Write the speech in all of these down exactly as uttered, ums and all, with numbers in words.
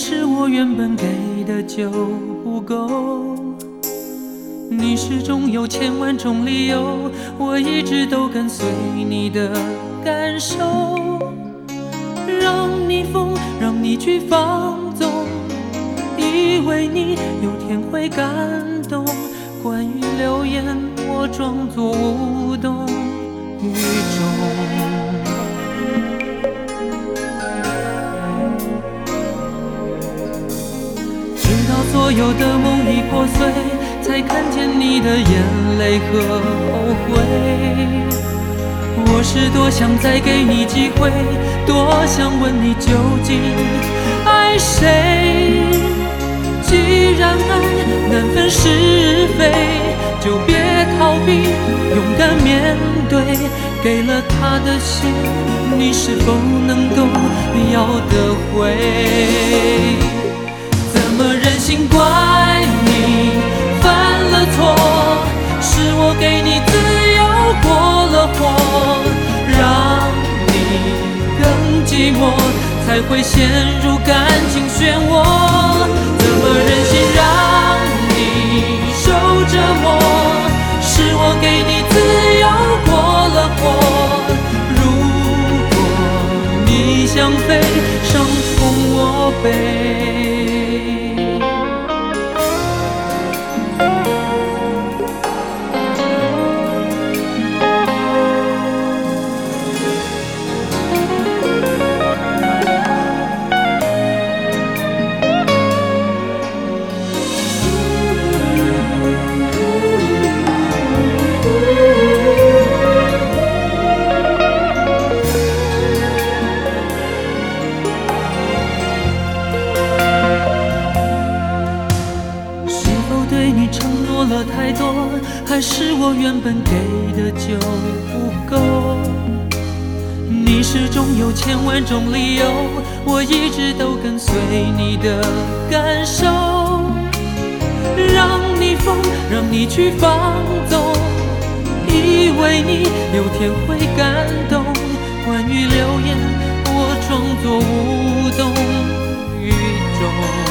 是我原本给的就不够，你始终有千万种理由，我一直都跟随你的感受，让你疯，让你去放纵，以为你有天会感动。关于流言，我装作无动于衷。直到所有的梦已破碎，才看见你的眼泪和后悔。我是多想再给你机会，多想问你究竟爱谁。既然爱难分是非，就别逃避，勇敢面对。给了他的心，你是否能够要得回？怎么忍心怪你犯了错？是我给你自由过了火，让你更寂寞，才会陷入感情漩涡。怎么忍心让你受折磨？是我给你自由过了火。如果你想飞，伤痛我背。太多，还是我原本给的就不够？你始终有千万种理由，我一直都跟随你的感受，让你疯，让你去放纵，以为你有天会感动。关于流言，我装作无动于衷。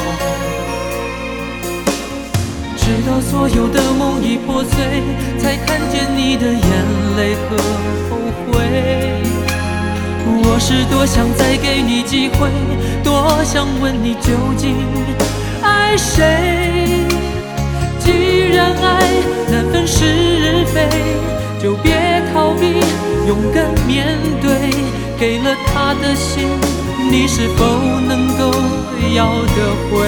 直到所有的梦已破碎，才看见你的眼泪和后悔。我是多想再给你机会，多想问你究竟爱谁。既然爱难分是非，就别逃避，勇敢面对。给了他的心，你是否能够要得回？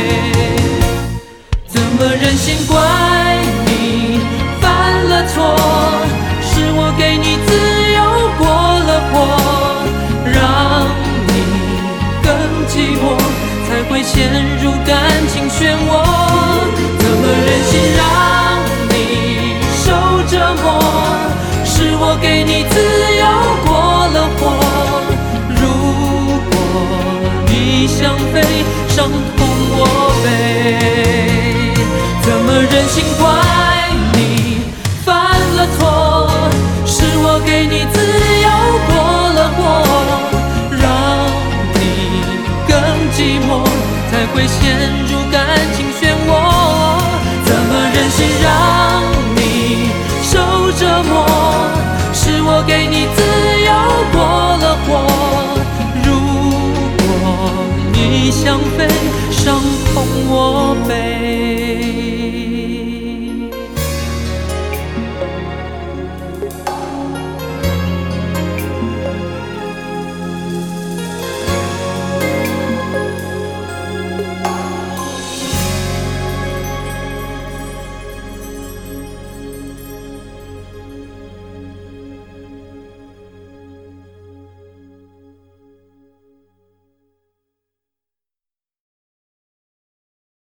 怎么忍心怪你犯了错？是我给你自由过了火，让你更寂寞，才会陷入感情漩涡。怎么忍心让你受折磨？是我给你自由过了火。如果你想飞，伤痛我背。怎么忍心怪你犯了错？是我给你自由过了火，让你更寂寞，才会陷入感情漩涡。怎么忍心让你受折磨？是我给你自由过了火。如果你想飞，伤痛我背。